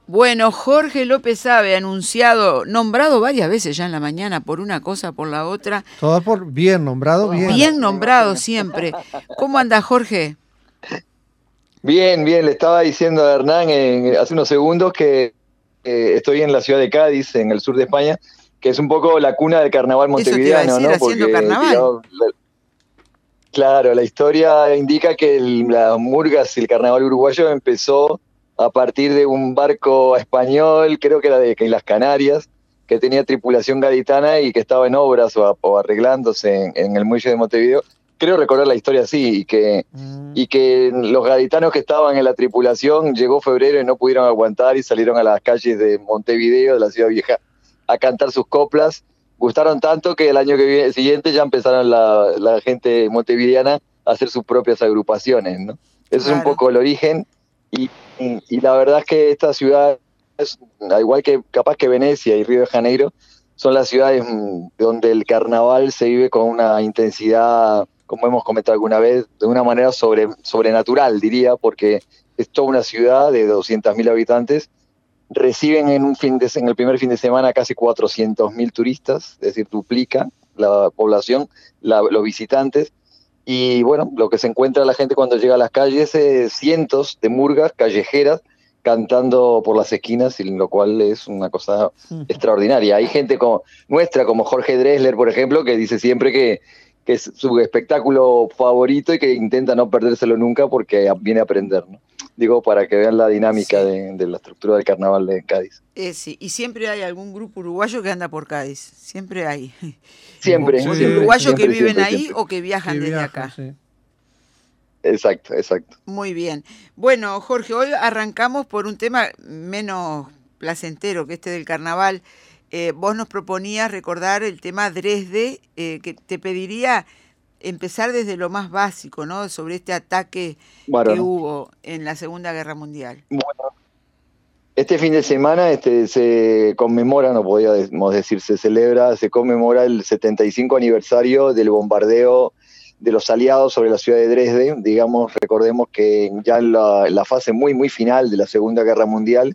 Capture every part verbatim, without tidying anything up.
Bueno, Jorge López Abe, anunciado, nombrado varias veces ya en la mañana por una cosa, por la otra. Todo por bien, nombrado bien. Bien nombrado siempre. ¿Cómo anda, Jorge? Bien, bien, le estaba diciendo a Hernán en, hace unos segundos que eh, estoy en la ciudad de Cádiz, en el sur de España, que es un poco la cuna del carnaval montevideano, Eso te iba a decir, ¿no? haciendo Porque, carnaval. digamos, la, claro, la historia indica que el, las murgas y el carnaval uruguayo empezó a partir de un barco español, creo que era de, de las Canarias, que tenía tripulación gaditana y que estaba en obras o, o arreglándose en, en el muelle de Montevideo. Creo recordar la historia así, y que, mm. y que los gaditanos que estaban en la tripulación, llegó febrero y no pudieron aguantar y salieron a las calles de Montevideo, de la ciudad vieja, a cantar sus coplas. Gustaron tanto que el año que viene, siguiente ya empezaron la, la gente montevideana a hacer sus propias agrupaciones, ¿no? Eso claro. Es un poco el origen, y, y, y la verdad es que esta ciudad, es, al igual que capaz que Venecia y Río de Janeiro, son las ciudades donde el carnaval se vive con una intensidad, como hemos comentado alguna vez, de una manera sobre, sobrenatural, diría, porque es toda una ciudad de doscientos mil habitantes. Reciben en, un fin de, en el primer fin de semana casi cuatrocientos mil turistas, es decir, duplica la población, la, los visitantes. Y bueno, lo que se encuentra la gente cuando llega a las calles es cientos de murgas callejeras cantando por las esquinas, y lo cual es una cosa uh-huh. extraordinaria. Hay gente como nuestra, como Jorge Drexler, por ejemplo, que dice siempre que, que es su espectáculo favorito y que intenta no perdérselo nunca porque viene a aprender, ¿no? Digo, para que vean la dinámica sí. de, de la estructura del carnaval de Cádiz. Eh, sí, y siempre hay algún grupo uruguayo que anda por Cádiz, siempre hay. Siempre. O sí, de uruguayos siempre, que viven siempre, ahí siempre. o que viajan que desde viajan, acá. Sí. Exacto, exacto. Muy bien. Bueno, Jorge, hoy arrancamos por un tema menos placentero que este del carnaval. Eh, vos nos proponías recordar el tema Dresde, eh, que te pediría empezar desde lo más básico, ¿no? Sobre este ataque bueno, que hubo en la Segunda Guerra Mundial. Bueno, este fin de semana este, se conmemora, no podíamos decir, se celebra, se conmemora el setenta y cinco aniversario del bombardeo de los aliados sobre la ciudad de Dresde. Digamos, recordemos que ya en la, en la fase muy, muy final de la Segunda Guerra Mundial,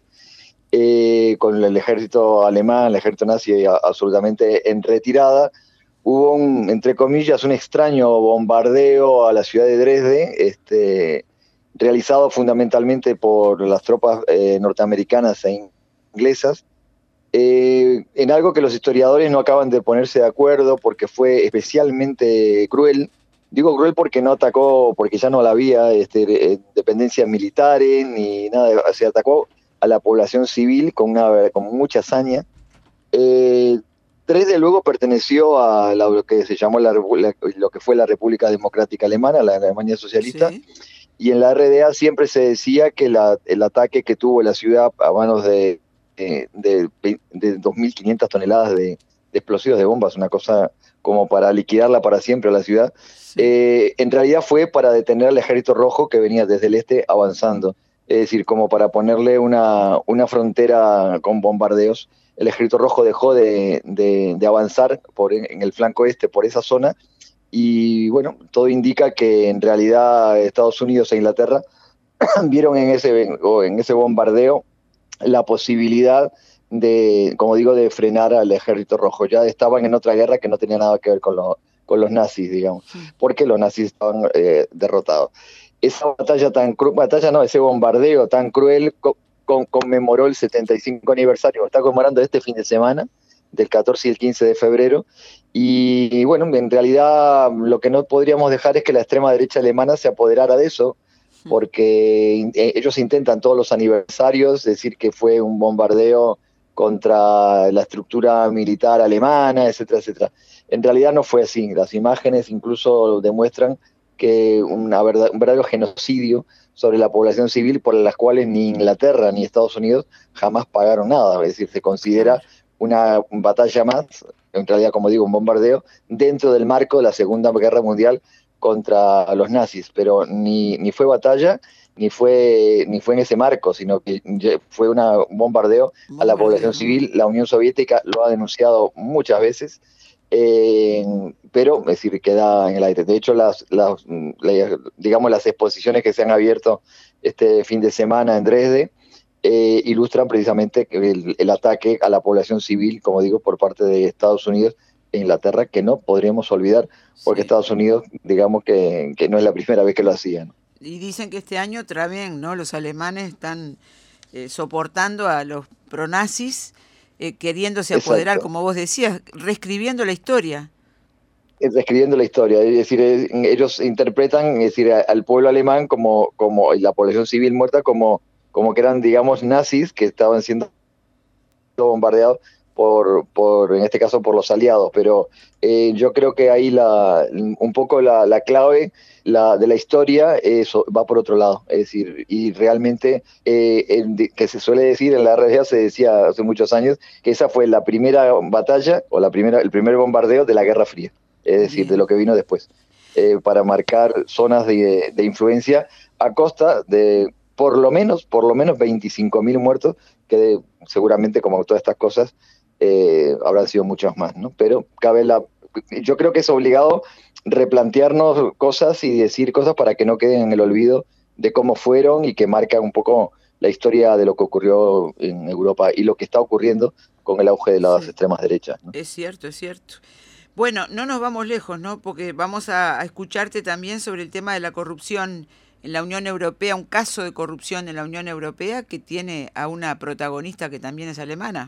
eh, con el ejército alemán, el ejército nazi absolutamente en retirada, hubo, un, entre comillas, un extraño bombardeo a la ciudad de Dresde, este, realizado fundamentalmente por las tropas eh, norteamericanas e inglesas, eh, en algo que los historiadores no acaban de ponerse de acuerdo porque fue especialmente cruel. Digo cruel porque no atacó, porque ya no la había este, dependencias militares ni nada, se atacó a la población civil con, una, con mucha hazaña. Eh, Dresde luego perteneció a la, lo que se llamó la, la, lo que fue la República Democrática Alemana, la Alemania socialista, sí. Y en la R D A siempre se decía que la, el ataque que tuvo la ciudad a manos de, de, de, de dos mil quinientas toneladas de, de explosivos de bombas, una cosa como para liquidarla para siempre a la ciudad, sí. eh, en realidad fue para detener al ejército rojo que venía desde el este avanzando, es decir, como para ponerle una, una frontera con bombardeos. El ejército rojo dejó de, de, de avanzar por, en el flanco este por esa zona, y bueno, todo indica que en realidad Estados Unidos e Inglaterra vieron en ese, en ese bombardeo la posibilidad de, como digo, de frenar al ejército rojo. Ya estaban en otra guerra que no tenía nada que ver con, lo, con los nazis, digamos, porque los nazis estaban eh, derrotados. Esa batalla tan cruel, batalla no, ese bombardeo tan cruel co con, conmemoró el setenta y cinco aniversario, está conmemorando este fin de semana, del catorce y el quince de febrero, y, y bueno, en realidad lo que no podríamos dejar es que la extrema derecha alemana se apoderara de eso, porque ellos intentan todos los aniversarios decir que fue un bombardeo contra la estructura militar alemana, etcétera, etcétera. En realidad no fue así. Las imágenes incluso demuestran que una verdad, un verdadero genocidio sobre la población civil, por las cuales ni Inglaterra ni Estados Unidos jamás pagaron nada. Es decir, se considera una batalla más, en realidad, como digo, un bombardeo, dentro del marco de la Segunda Guerra Mundial contra los nazis, pero ni, ni fue batalla, ni fue, ni fue en ese marco, sino que fue una, un bombardeo a la población civil. La Unión Soviética lo ha denunciado muchas veces, eh, pero es decir, queda en el aire. De hecho, las, las, las, digamos, las exposiciones que se han abierto este fin de semana en Dresde, eh, ilustran precisamente el, el ataque a la población civil, como digo, por parte de Estados Unidos e Inglaterra, que no podríamos olvidar, porque Sí. Estados Unidos, digamos que, que no es la primera vez que lo hacían. Y dicen que este año también, ¿no? Los alemanes están eh, soportando a los pronazis, eh, queriéndose apoderar, Exacto. como vos decías, reescribiendo la historia. Describiendo la historia, es decir, es, ellos interpretan, es decir, a, al pueblo alemán como, como y la población civil muerta como, como que eran, digamos, nazis que estaban siendo bombardeados por, por, en este caso, por los aliados, pero eh, yo creo que ahí la, un poco la, la clave la, de la historia eso va por otro lado, es decir, y realmente, eh, en, que se suele decir, en la realidad se decía hace muchos años, que esa fue la primera batalla, o la primera, el primer bombardeo de la Guerra Fría, es decir, de Bien. lo que vino después, eh, para marcar zonas de, de influencia a costa de por lo menos, por lo menos veinticinco mil muertos, que de, seguramente, como todas estas cosas, eh, habrán sido muchos más, ¿no? Pero cabe la, yo creo que es obligado replantearnos cosas y decir cosas para que no queden en el olvido de cómo fueron y que marcan un poco la historia de lo que ocurrió en Europa y lo que está ocurriendo con el auge de las Sí, extremas derechas, ¿no? es cierto, es cierto. Bueno, no nos vamos lejos, ¿no? Porque vamos a, a escucharte también sobre el tema de la corrupción en la Unión Europea, un caso de corrupción en la Unión Europea que tiene a una protagonista que también es alemana.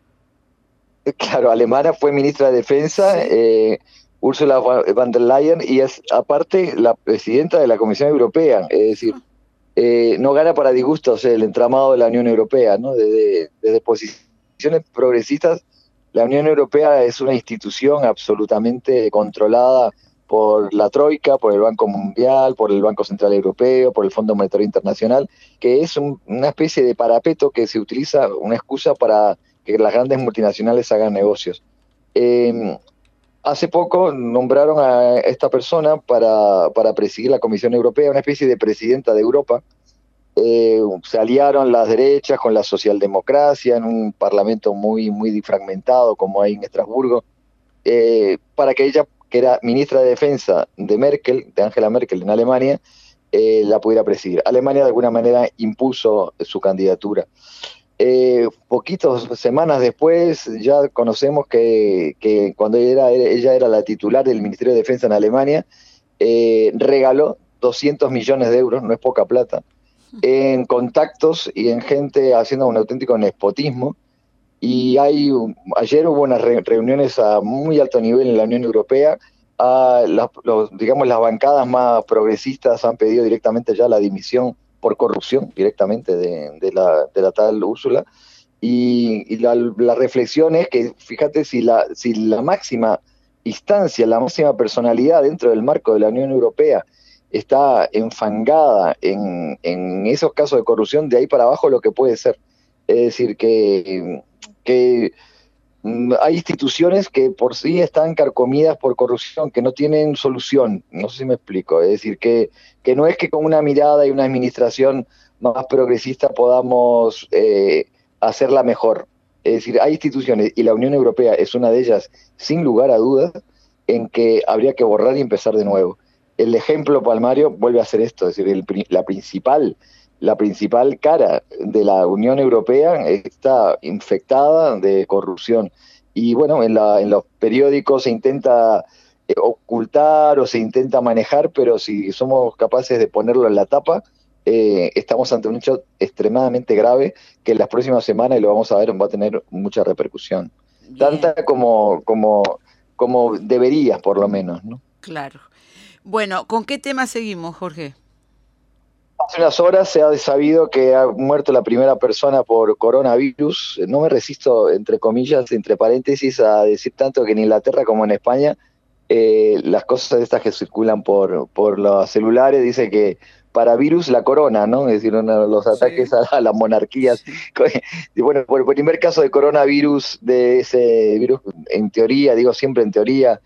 Claro, alemana, fue ministra de Defensa, Sí. eh, Ursula von der Leyen, y es aparte la presidenta de la Comisión Europea, es decir, eh, no gana para disgustos el entramado de la Unión Europea, ¿no? Desde, desde posiciones progresistas, la Unión Europea es una institución absolutamente controlada por la Troika, por el Banco Mundial, por el Banco Central Europeo, por el Fondo Monetario Internacional, que es un, una especie de parapeto que se utiliza, una excusa para que las grandes multinacionales hagan negocios. Eh, Hace poco nombraron a esta persona para, para presidir la Comisión Europea, una especie de presidenta de Europa. Eh, se aliaron las derechas con la socialdemocracia en un parlamento muy, muy fragmentado como hay en Estrasburgo, eh, para que ella, que era ministra de Defensa de Merkel, de Angela Merkel en Alemania, eh, la pudiera presidir. Alemania de alguna manera impuso su candidatura. Eh, poquitas semanas después ya conocemos que, que cuando ella era, ella era la titular del Ministerio de Defensa en Alemania, eh, regaló doscientos millones de euros, no es poca plata, en contactos y en gente haciendo un auténtico nepotismo. Y hay, ayer hubo unas re, reuniones a muy alto nivel en la Unión Europea. A la, los, digamos, las bancadas más progresistas han pedido directamente ya la dimisión por corrupción directamente de, de, la, de la tal Úrsula. Y, y la, la reflexión es que, fíjate, si la, si la máxima instancia, la máxima personalidad dentro del marco de la Unión Europea está enfangada en, en esos casos de corrupción, de ahí para abajo lo que puede ser. Es decir, que, que hay instituciones que por sí están carcomidas por corrupción, que no tienen solución, no sé si me explico, es decir, que, que no es que con una mirada y una administración más progresista podamos eh, hacerla mejor. Es decir, hay instituciones, y la Unión Europea es una de ellas, sin lugar a dudas, en que habría que borrar y empezar de nuevo. El ejemplo palmario vuelve a ser esto, es decir, el, la principal la principal cara de la Unión Europea está infectada de corrupción. Y bueno, en, la, en los periódicos se intenta eh, ocultar o se intenta manejar, pero si somos capaces de ponerlo en la tapa, eh, estamos ante un hecho extremadamente grave que en las próximas semanas, y lo vamos a ver, va a tener mucha repercusión. Bien, Tanta como, como, como debería, por lo menos, ¿no? claro. Bueno, ¿con qué tema seguimos, Jorge? Hace unas horas se ha sabido que ha muerto la primera persona por coronavirus. No me resisto, entre comillas, entre paréntesis, a decir tanto que en Inglaterra como en España, eh, las cosas estas que circulan por, por los celulares, dice que para virus la corona, ¿no? Es decir, uno de los ataques Sí, a, a las monarquías. sí. Y bueno, por el primer caso de coronavirus, de ese virus, en teoría, digo siempre en teoría,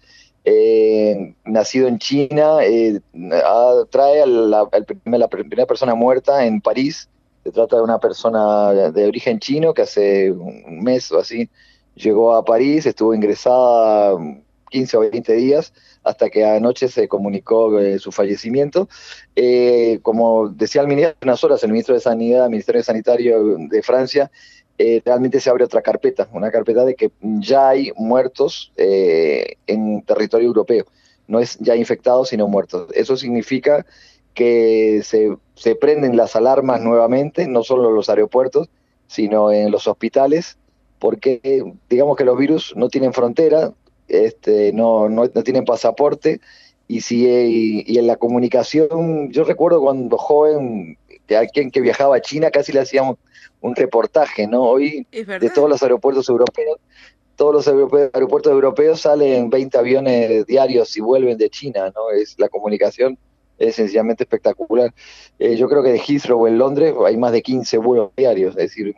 eh, nacido en China, eh, a, trae a la, a la primera persona muerta en París. Se trata de una persona de origen chino que hace un mes o así llegó a París, estuvo ingresada quince o veinte días, hasta que anoche se comunicó eh, su fallecimiento. Eh, como decía el ministro, hace unas horas el ministro de Sanidad, el Ministerio Sanitario de Francia, eh, realmente se abre otra carpeta, una carpeta de que ya hay muertos eh, en territorio europeo. No es ya infectados, sino muertos. Eso significa que se, se prenden las alarmas nuevamente, no solo en los aeropuertos, sino en los hospitales, porque digamos que los virus no tienen frontera, este, no, no, no tienen pasaporte, y, si, y, y en la comunicación, yo recuerdo cuando joven, que alguien que viajaba a China casi le hacíamos un reportaje, ¿no? Hoy de todos los aeropuertos europeos, todos los aeropuertos europeos salen veinte aviones diarios y vuelven de China, ¿no? Es la comunicación es sencillamente espectacular. Eh, yo creo que de Heathrow en Londres hay más de quince vuelos diarios, es decir,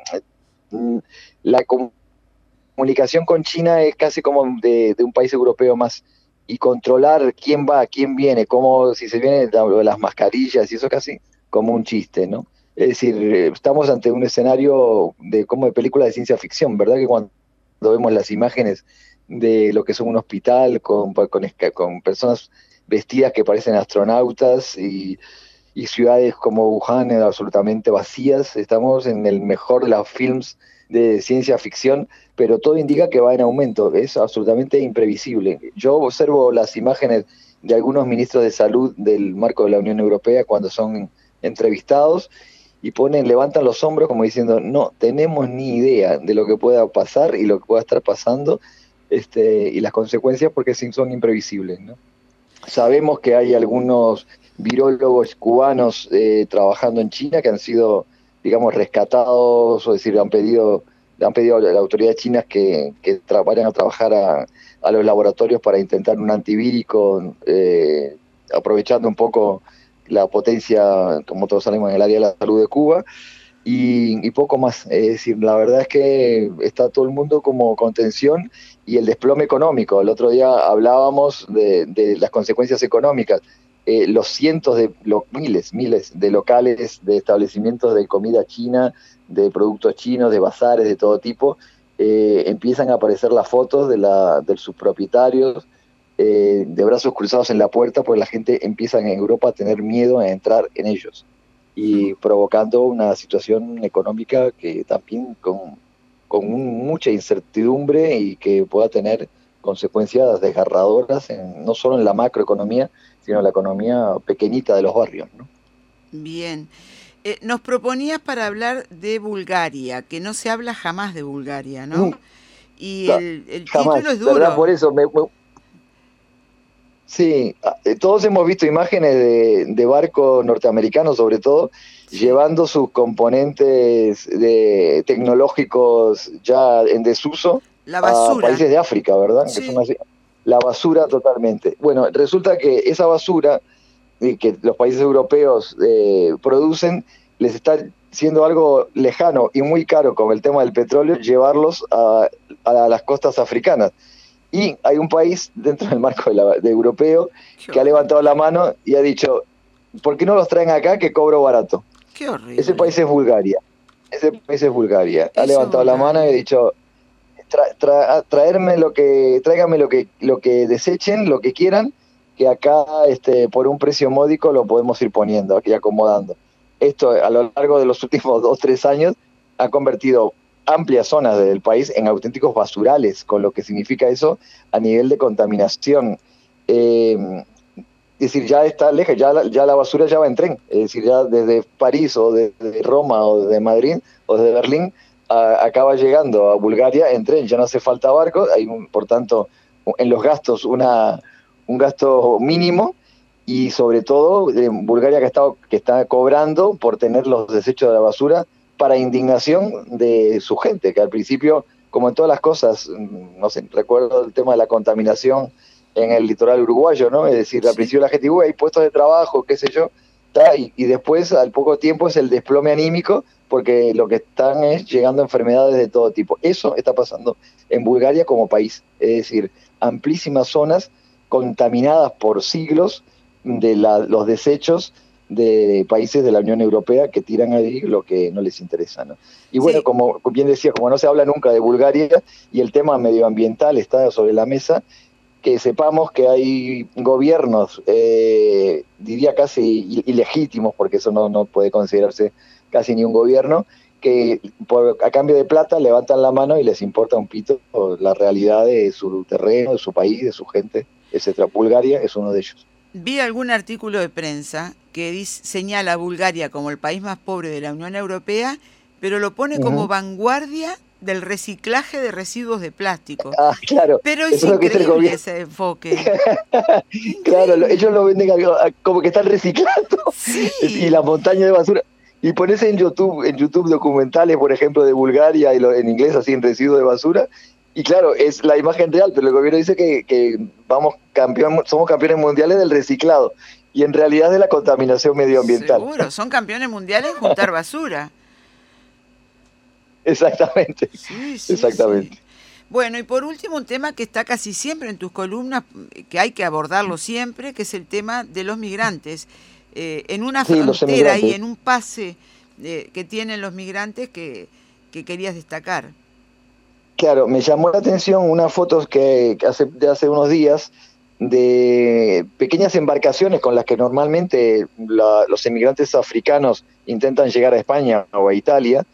la comunicación con China es casi como de, de un país europeo más, y controlar quién va, quién viene, cómo, si se viene las mascarillas y eso casi como un chiste, ¿no? Es decir, estamos ante un escenario de como de película de ciencia ficción, ¿verdad? Que cuando vemos las imágenes de lo que es un hospital con, con, con personas vestidas que parecen astronautas y, y ciudades como Wuhan absolutamente vacías, estamos en el mejor de los films de ciencia ficción, pero todo indica que va en aumento, es absolutamente imprevisible. Yo observo las imágenes de algunos ministros de salud del marco de la Unión Europea cuando son entrevistados y ponen, levantan los hombros como diciendo, no tenemos ni idea de lo que pueda pasar y lo que pueda estar pasando, este, y las consecuencias, porque son imprevisibles, ¿no? Sabemos que hay algunos virólogos cubanos eh, trabajando en China que han sido, digamos, rescatados, o decir, han pedido, han pedido a las autoridades chinas que, que tra vayan a trabajar a, a los laboratorios para intentar un antivírico, eh, aprovechando un poco la potencia, como todos sabemos, en el área de la salud de Cuba, y, y poco más. Es decir, la verdad es que está todo el mundo como con tensión, y el desplome económico. El otro día hablábamos de, de las consecuencias económicas. Eh, los cientos de, los miles, miles de locales, de establecimientos de comida china, de productos chinos, de bazares de todo tipo, eh, empiezan a aparecer las fotos de, la, de sus propietarios, eh, de brazos cruzados en la puerta, porque la gente empieza en Europa a tener miedo a entrar en ellos, y provocando una situación económica que también con, con un, mucha incertidumbre, y que pueda tener consecuencias desgarradoras, en, no solo en la macroeconomía, sino en la economía pequeñita de los barrios, ¿no? Bien. Eh, nos proponías para hablar de Bulgaria, que no se habla jamás de Bulgaria, ¿no? Mm. Y no, el, el título es duro. ¿Verdad? Por eso me, me... Sí, todos hemos visto imágenes de, de barcos norteamericanos, sobre todo, sí, llevando sus componentes de, tecnológicos ya en desuso la basura. a países de África, ¿verdad? Sí. Que son así, la basura totalmente. Bueno, resulta que esa basura que los países europeos eh, producen, les está siendo algo lejano y muy caro con el tema del petróleo, llevarlos a, a las costas africanas. Y hay un país dentro del marco de, la, de europeo que ha levantado la mano y ha dicho, ¿por qué no los traen acá que cobro barato? Qué horrible. Ese país es Bulgaria. Ese país es Bulgaria. Ha Eso levantado Bulgaria. la mano y ha dicho, tra, tra, traerme lo que, tráigame lo que, lo que desechen, lo que quieran, que acá este, por un precio módico lo podemos ir poniendo, aquí acomodando. Esto a lo largo de los últimos dos, tres años ha convertido amplias zonas del país en auténticos basurales, con lo que significa eso a nivel de contaminación. Eh, es decir, ya está lejos, ya la, ya la basura ya va en tren, es decir, ya desde París o desde Roma o desde Madrid o desde Berlín a, acaba llegando a Bulgaria en tren, ya no hace falta barcos, hay un, por tanto en los gastos una, un gasto mínimo, y sobre todo en Bulgaria que está, que está cobrando por tener los desechos de la basura, para indignación de su gente, que al principio, como en todas las cosas, no sé, recuerdo el tema de la contaminación en el litoral uruguayo, ¿no? Es decir, al principio la gente, uy, hay puestos de trabajo, qué sé yo, ¿tá? Y, y después, al poco tiempo, es el desplome anímico, porque lo que están es llegando enfermedades de todo tipo. Eso está pasando en Bulgaria como país, es decir, amplísimas zonas contaminadas por siglos de la, los desechos de países de la Unión Europea que tiran ahí lo que no les interesa, ¿no? Y bueno, sí, como bien decía, como no se habla nunca de Bulgaria y el tema medioambiental está sobre la mesa, que sepamos que hay gobiernos, eh, diría casi ilegítimos, porque eso no, no puede considerarse casi ni un gobierno, que por, a cambio de plata levantan la mano y les importa un pito la realidad de su terreno, de su país, de su gente, etcétera. Bulgaria es uno de ellos. Vi algún artículo de prensa que dice, señala a Bulgaria como el país más pobre de la Unión Europea, pero lo pone uh-huh. como vanguardia del reciclaje de residuos de plástico. Ah, claro. Pero es increíble es ese enfoque. Claro, lo, ellos lo venden como que están reciclando. Sí. Y la montaña de basura. Y pones en YouTube, en YouTube documentales, por ejemplo, de Bulgaria, y lo, en inglés así, en residuos de basura, y claro, es la imagen real, pero el gobierno dice que, que vamos campeón, somos campeones mundiales del reciclado, y en realidad de la contaminación medioambiental. Seguro, son campeones mundiales en juntar basura. Exactamente, sí, sí, exactamente. Sí. Bueno, y por último, un tema que está casi siempre en tus columnas, que hay que abordarlo siempre, que es el tema de los migrantes. Eh, en una sí, frontera y en un pase eh, que tienen los migrantes que, que querías destacar. Claro, me llamó la atención unas fotos que, que hace, de hace unos días de pequeñas embarcaciones con las que normalmente la, los emigrantes africanos intentan llegar a España o a Italia,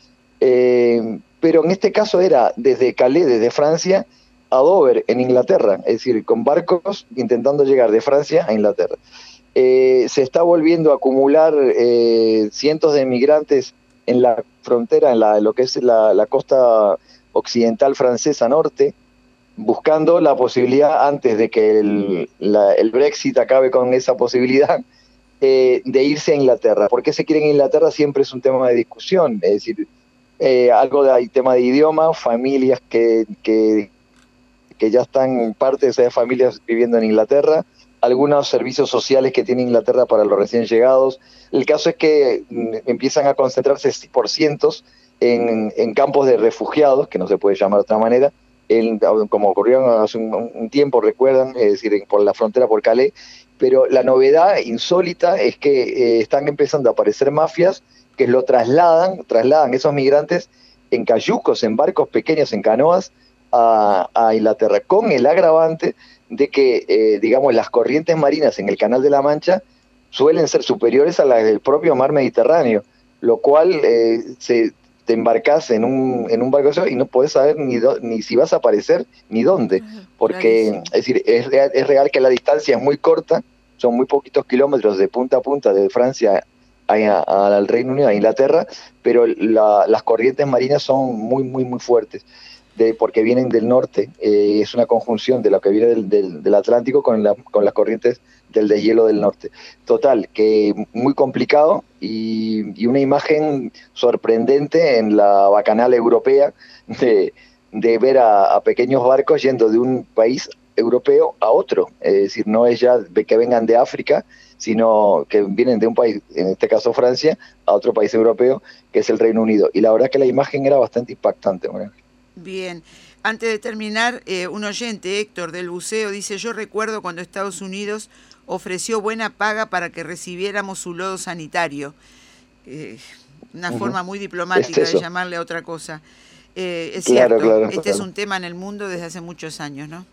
eh, pero en este caso era desde Calais, desde Francia, a Dover, en Inglaterra, es decir, con barcos intentando llegar de Francia a Inglaterra. Eh, se está volviendo a acumular eh, cientos de migrantes en la frontera, en, la, en lo que es la, la costa occidental francesa norte, buscando la posibilidad, antes de que el, la, el Brexit acabe con esa posibilidad, eh, de irse a Inglaterra. ¿Por qué se quieren a Inglaterra? Siempre es un tema de discusión, es decir, eh, algo de tema de idioma, familias que, que, que ya están parte de esas familias viviendo en Inglaterra, algunos servicios sociales que tiene Inglaterra para los recién llegados. El caso es que mm, empiezan a concentrarse por cientos en, en campos de refugiados, que no se puede llamar de otra manera, en, como ocurrió hace un, un tiempo, recuerdan, es decir, en, por la frontera por Calais, pero la novedad insólita es que eh, están empezando a aparecer mafias que lo trasladan, trasladan esos migrantes en cayucos, en barcos pequeños, en canoas, a, a Inglaterra, con el agravante de que, eh, digamos, las corrientes marinas en el Canal de la Mancha suelen ser superiores a las del propio mar Mediterráneo, lo cual eh, se, te embarcas en un, en un barco y no podés saber ni, do, ni si vas a aparecer ni dónde, porque Clarísimo. es decir, es real, es real que la distancia es muy corta, son muy poquitos kilómetros de punta a punta de Francia a, a, al Reino Unido, a Inglaterra, pero la, las corrientes marinas son muy, muy, muy fuertes. De, porque vienen del norte, eh, es una conjunción de lo que viene del, del, del Atlántico con, la, con las corrientes del deshielo del norte. Total, que muy complicado y, y una imagen sorprendente en la bacanal europea de, de ver a, a pequeños barcos yendo de un país europeo a otro. Es decir, no es ya de que vengan de África, sino que vienen de un país, en este caso Francia, a otro país europeo, que es el Reino Unido. Y la verdad que la imagen era bastante impactante, bueno. Bien, antes de terminar, eh, un oyente, Héctor, del buceo, dice, yo recuerdo cuando Estados Unidos ofreció buena paga para que recibiéramos su lodo sanitario. Eh, una uh-huh. forma muy diplomática ¿Es de llamarle a otra cosa. Eh, es claro, cierto, claro, este claro. es un tema en el mundo desde hace muchos años, ¿no?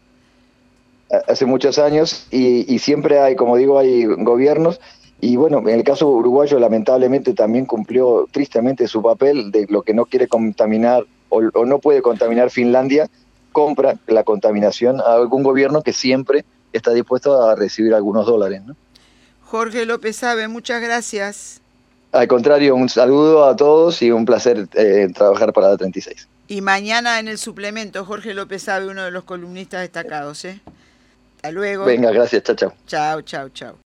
Hace muchos años y, y siempre hay, como digo, hay gobiernos. Y bueno, en el caso uruguayo lamentablemente también cumplió tristemente su papel de lo que no quiere contaminar o, o no puede contaminar Finlandia, compra la contaminación a algún gobierno que siempre está dispuesto a recibir algunos dólares, ¿no? Jorge López Abe, muchas gracias. Al contrario, un saludo a todos y un placer eh, trabajar para la treinta y seis. Y mañana en el suplemento, Jorge López Abe, uno de los columnistas destacados, ¿eh? Hasta luego. Venga, gracias, chao, chao. Chao, chao, chao.